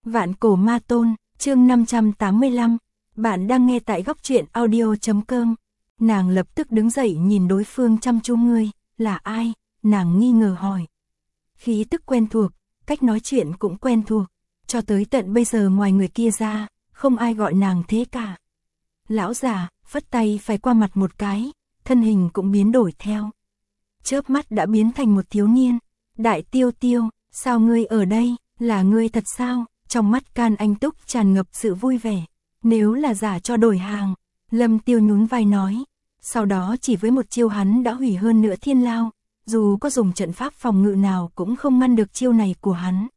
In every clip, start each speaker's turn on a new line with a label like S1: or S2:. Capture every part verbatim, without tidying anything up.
S1: Vạn Cổ Ma Tôn, chương năm trăm tám mươi lăm, bạn đang nghe tại góc truyện audio.com. Nàng lập tức đứng dậy nhìn đối phương chăm chú. Ngươi, là ai? Nàng nghi ngờ hỏi. Khí tức quen thuộc, cách nói chuyện cũng quen thuộc, cho tới tận bây giờ ngoài người kia ra, không ai gọi nàng thế cả. Lão già, phất tay phải qua mặt một cái, thân hình cũng biến đổi theo. Chớp mắt đã biến thành một thiếu niên. Đại Tiêu Tiêu, sao ngươi ở đây, là ngươi thật sao? Trong mắt Can Anh Túc tràn ngập sự vui vẻ. Nếu là giả cho đổi hàng, Lâm Tiêu nhún vai nói. Sau đó chỉ với một chiêu hắn đã hủy hơn nửa thiên lao, dù có dùng trận pháp phòng ngự nào cũng không ngăn được chiêu này của hắn.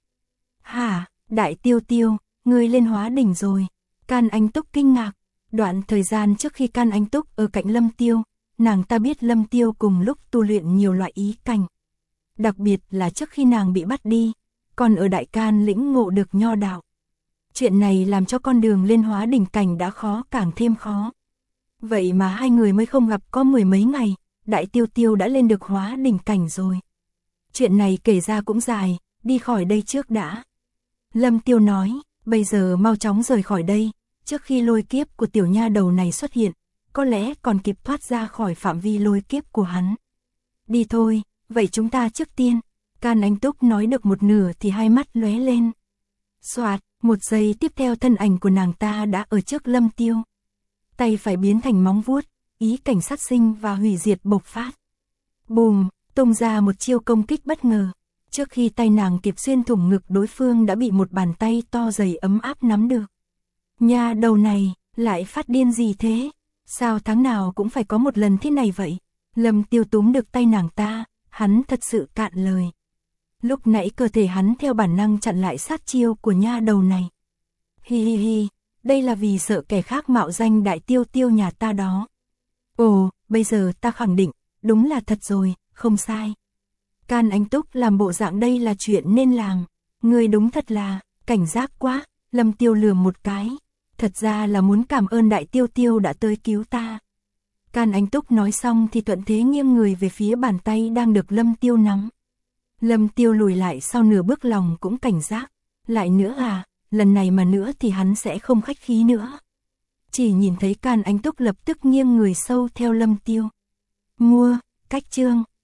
S1: Hả, Đại Tiêu Tiêu, ngươi lên hóa đỉnh rồi. Can Anh Túc kinh ngạc. Đoạn thời gian trước khi Can Anh Túc ở cạnh Lâm Tiêu, nàng ta biết Lâm Tiêu cùng lúc tu luyện nhiều loại ý cảnh. Đặc biệt là trước khi nàng bị bắt đi, còn ở Đại Can lĩnh ngộ được nho đạo. Chuyện này làm cho con đường lên hóa đỉnh cảnh đã khó càng thêm khó. Vậy mà hai người mới không gặp có mười mấy ngày, Đại Tiêu Tiêu đã lên được hóa đỉnh cảnh rồi. Chuyện này kể ra cũng dài, đi khỏi đây trước đã. Lâm Tiêu nói, bây giờ mau chóng rời khỏi đây, trước khi lôi kiếp của tiểu nha đầu này xuất hiện, có lẽ còn kịp thoát ra khỏi phạm vi lôi kiếp của hắn. Đi thôi, vậy chúng ta trước tiên. Can Anh Túc nói được một nửa thì hai mắt lóe lên. Soạt, một giây tiếp theo thân ảnh của nàng ta đã ở trước Lâm Tiêu. Tay phải biến thành móng vuốt, ý cảnh sát sinh và hủy diệt bộc phát. Bùm, tung ra một chiêu công kích bất ngờ. Trước khi tay nàng kịp xuyên thủng ngực đối phương đã bị một bàn tay to dày ấm áp nắm được. Nha đầu này, lại phát điên gì thế? Sao tháng nào cũng phải có một lần thế này vậy? Lâm Tiêu túm được tay nàng ta, hắn thật sự cạn lời. Lúc nãy cơ thể hắn theo bản năng chặn lại sát chiêu của nha đầu này. Hi hi hi, đây là vì sợ kẻ khác mạo danh Đại Tiêu Tiêu nhà ta đó. Ồ, bây giờ ta khẳng định, đúng là thật rồi, không sai. Can Anh Túc làm bộ dạng đây là chuyện nên làm. Ngươi đúng thật là, cảnh giác quá. Lâm Tiêu lừa một cái. Thật ra là muốn cảm ơn Đại Tiêu Tiêu đã tới cứu ta. Can Anh Túc nói xong thì thuận thế nghiêng người về phía bàn tay đang được Lâm Tiêu nắm. Lâm Tiêu lùi lại sau nửa bước, lòng cũng cảnh giác. Lại nữa à, lần này mà nữa thì hắn sẽ không khách khí nữa. Chỉ nhìn thấy Can Anh Túc lập tức nghiêng người sâu theo Lâm Tiêu. Mua, cách chương.